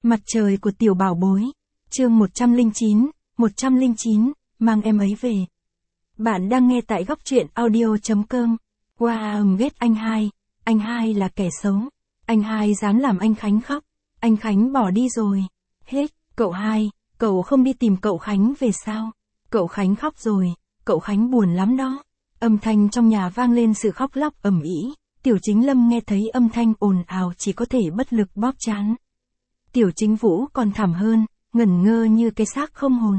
Mặt trời của tiểu bảo bối. Chương 109, mang em ấy về. Bạn đang nghe tại góc truyện audio.com. Wow, ghét anh hai là kẻ xấu. Anh hai dám làm anh Khánh khóc. Anh Khánh bỏ đi rồi. Hết, cậu hai, cậu không đi tìm cậu Khánh về sao? Cậu Khánh khóc rồi, cậu Khánh buồn lắm đó. Âm thanh trong nhà vang lên sự khóc lóc ầm ĩ. Tiểu Chính Lâm nghe thấy âm thanh ồn ào chỉ có thể bất lực bóp trán. Tiểu Chính Vũ còn thảm hơn, ngẩn ngơ như cái xác không hồn.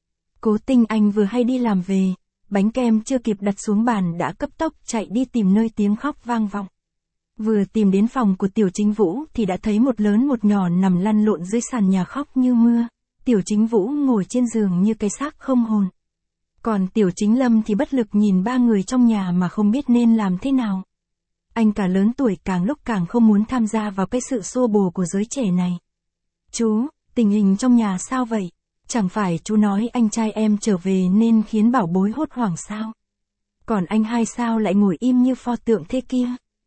Cố Tinh Anh vừa hay đi làm về, bánh kem chưa kịp đặt xuống bàn đã cấp tốc chạy đi tìm nơi tiếng khóc vang vọng. Vừa tìm đến phòng của Tiểu Chính Vũ thì đã thấy một lớn một nhỏ nằm lăn lộn dưới sàn nhà khóc như mưa. Tiểu Chính Vũ ngồi trên giường như cái xác không hồn. Còn Tiểu Chính Lâm thì bất lực nhìn ba người trong nhà mà không biết nên làm thế nào. Anh cả lớn tuổi càng lúc càng không muốn tham gia vào cái sự xô bồ của giới trẻ này. Chú, tình hình trong nhà sao vậy? Chẳng phải chú nói anh trai em trở về nên khiến bảo bối hốt hoảng sao? Còn anh hai sao lại ngồi im như pho tượng thế kia?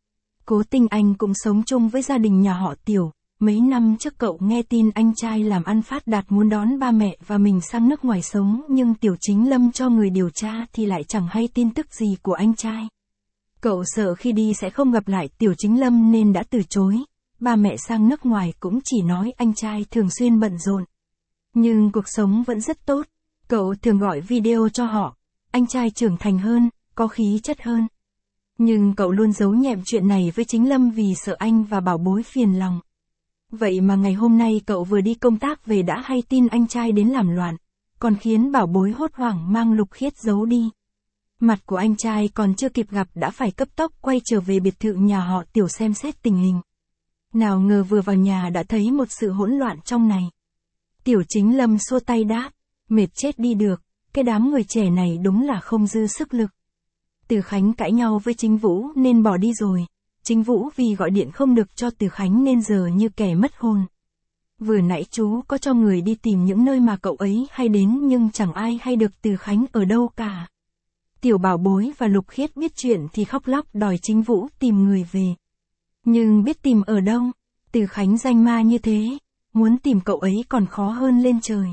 Cố Tinh Anh cũng sống chung với gia đình nhà họ Tiểu. Mấy năm trước cậu nghe tin anh trai làm ăn phát đạt muốn đón ba mẹ và mình sang nước ngoài sống, nhưng Tiểu Chính Lâm cho người điều tra thì lại chẳng hay tin tức gì của anh trai. Cậu sợ khi đi sẽ không gặp lại Tiểu Chính Lâm nên đã từ chối. Ba mẹ sang nước ngoài cũng chỉ nói anh trai thường xuyên bận rộn. Nhưng cuộc sống vẫn rất tốt. Cậu thường gọi video cho họ. Anh trai trưởng thành hơn, có khí chất hơn. Nhưng cậu luôn giấu nhẹm chuyện này với Chính Lâm vì sợ anh và bảo bối phiền lòng. Vậy mà ngày hôm nay cậu vừa đi công tác về đã hay tin anh trai đến làm loạn, còn khiến bảo bối hốt hoảng mang Lục Khiết giấu đi. Mặt của anh trai còn chưa kịp gặp đã phải cấp tốc quay trở về biệt thự nhà họ Tiểu xem xét tình hình. Nào ngờ vừa vào nhà đã thấy một sự hỗn loạn trong này. Tiểu Chính Lâm xua tay đáp, mệt chết đi được, cái đám người trẻ này đúng là không dư sức lực. Từ Khánh cãi nhau với Chính Vũ nên bỏ đi rồi. Chính Vũ vì gọi điện không được cho Từ Khánh nên giờ như kẻ mất hồn. Vừa nãy chú có cho người đi tìm những nơi mà cậu ấy hay đến nhưng chẳng ai hay được Từ Khánh ở đâu cả. Tiểu bảo bối và Lục Khiết biết chuyện thì khóc lóc đòi Chính Vũ tìm người về. Nhưng biết tìm ở đâu, Từ Khánh danh ma như thế, muốn tìm cậu ấy còn khó hơn lên trời.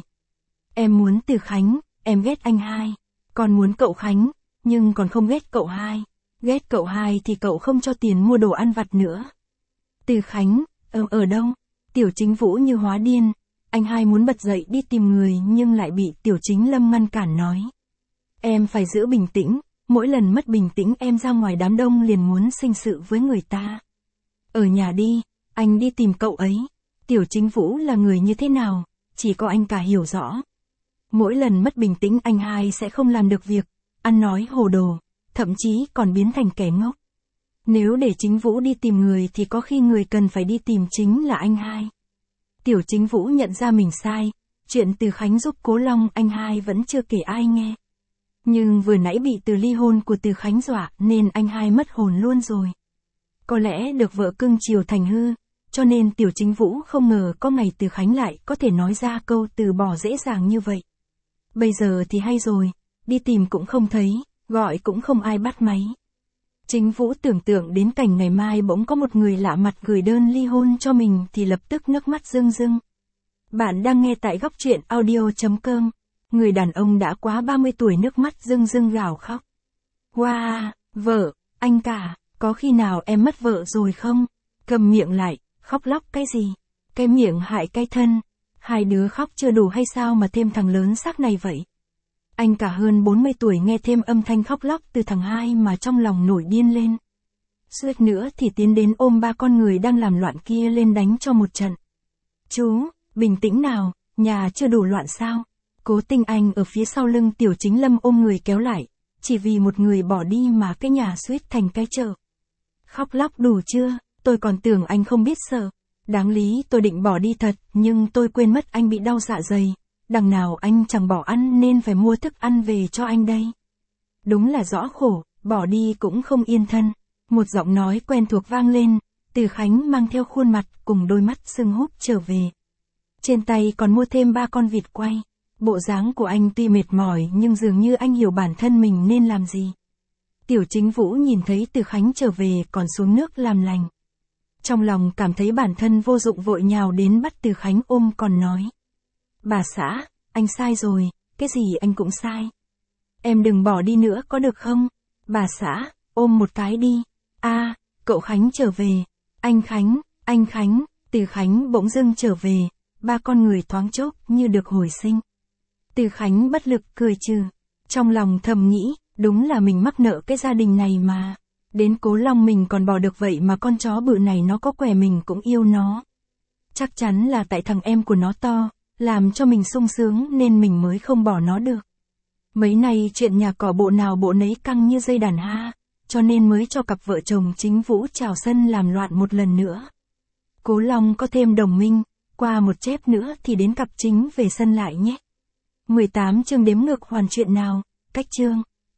Em muốn Từ Khánh, em ghét anh hai, còn muốn cậu Khánh, nhưng còn không ghét cậu hai. Ghét cậu hai thì cậu không cho tiền mua đồ ăn vặt nữa. Từ Khánh, ở đâu? Tiểu Chính Vũ như hóa điên, anh hai muốn bật dậy đi tìm người nhưng lại bị Tiểu Chính Lâm ngăn cản nói. Em phải giữ bình tĩnh, mỗi lần mất bình tĩnh em ra ngoài đám đông liền muốn sinh sự với người ta. Ở nhà đi, anh đi tìm cậu ấy. Tiểu Chính Vũ là người như thế nào, chỉ có anh cả hiểu rõ. Mỗi lần mất bình tĩnh anh hai sẽ không làm được việc, ăn nói hồ đồ, thậm chí còn biến thành kẻ ngốc. Nếu để Chính Vũ đi tìm người thì có khi người cần phải đi tìm chính là anh hai. Tiểu Chính Vũ nhận ra mình sai, chuyện Từ Khánh giúp Cố Long anh hai vẫn chưa kể ai nghe. Nhưng vừa nãy bị từ ly hôn của Từ Khánh dọa nên anh hai mất hồn luôn rồi. Có lẽ được vợ cưng chiều thành hư, cho nên Tiểu Chính Vũ không ngờ có ngày Từ Khánh lại có thể nói ra câu từ bỏ dễ dàng như vậy. Bây giờ thì hay rồi, đi tìm cũng không thấy, gọi cũng không ai bắt máy. Chính Vũ tưởng tượng đến cảnh ngày mai bỗng có một người lạ mặt gửi đơn ly hôn cho mình thì lập tức nước mắt rưng rưng. Bạn đang nghe tại góc truyện audio.com. Người đàn ông đã quá 30 tuổi nước mắt rưng rưng gào khóc. Wow, vợ, anh cả, có khi nào em mất vợ rồi không? Cầm miệng lại, khóc lóc cái gì? Cái miệng hại cái thân. Hai đứa khóc chưa đủ hay sao mà thêm thằng lớn xác này vậy? Anh cả hơn 40 tuổi nghe thêm âm thanh khóc lóc từ thằng hai mà trong lòng nổi điên lên. Suýt nữa thì tiến đến ôm ba con người đang làm loạn kia lên đánh cho một trận. Chú, bình tĩnh nào, nhà chưa đủ loạn sao? Cố Tinh Anh ở phía sau lưng Tiểu Chính Lâm ôm người kéo lại, chỉ vì một người bỏ đi mà cái nhà suýt thành cái chợ. Khóc lóc đủ chưa, tôi còn tưởng anh không biết sợ. Đáng lý tôi định bỏ đi thật, nhưng tôi quên mất anh bị đau dạ dày. Đằng nào anh chẳng bỏ ăn nên phải mua thức ăn về cho anh đây. Đúng là rõ khổ, bỏ đi cũng không yên thân. Một giọng nói quen thuộc vang lên, Từ Khánh mang theo khuôn mặt cùng đôi mắt sưng húp trở về. Trên tay còn mua thêm 3 con vịt quay. Bộ dáng của anh tuy mệt mỏi nhưng dường như anh hiểu bản thân mình nên làm gì. Tiểu Chính Vũ nhìn thấy Từ Khánh trở về còn xuống nước làm lành. Trong lòng cảm thấy bản thân vô dụng vội nhào đến bắt Từ Khánh ôm còn nói. Bà xã, anh sai rồi, cái gì anh cũng sai. Em đừng bỏ đi nữa có được không? Bà xã, ôm một cái đi. A, cậu Khánh trở về. Anh Khánh, Từ Khánh bỗng dưng trở về, ba con người thoáng chốc như được hồi sinh. Từ Khánh bất lực cười trừ, trong lòng thầm nghĩ, đúng là mình mắc nợ cái gia đình này mà. Đến Cố Long mình còn bỏ được vậy mà con chó bự này nó có què mình cũng yêu nó. Chắc chắn là tại thằng em của nó to, làm cho mình sung sướng nên mình mới không bỏ nó được. Mấy này chuyện nhà cỏ bộ nào bộ nấy căng như dây đàn ha, cho nên mới cho cặp vợ chồng Chính Vũ chào sân làm loạn một lần nữa. Cố Long có thêm đồng minh, qua một chép nữa thì đến cặp chính về sân lại nhé. 18 chương đếm ngược hoàn truyện nào, cách chương.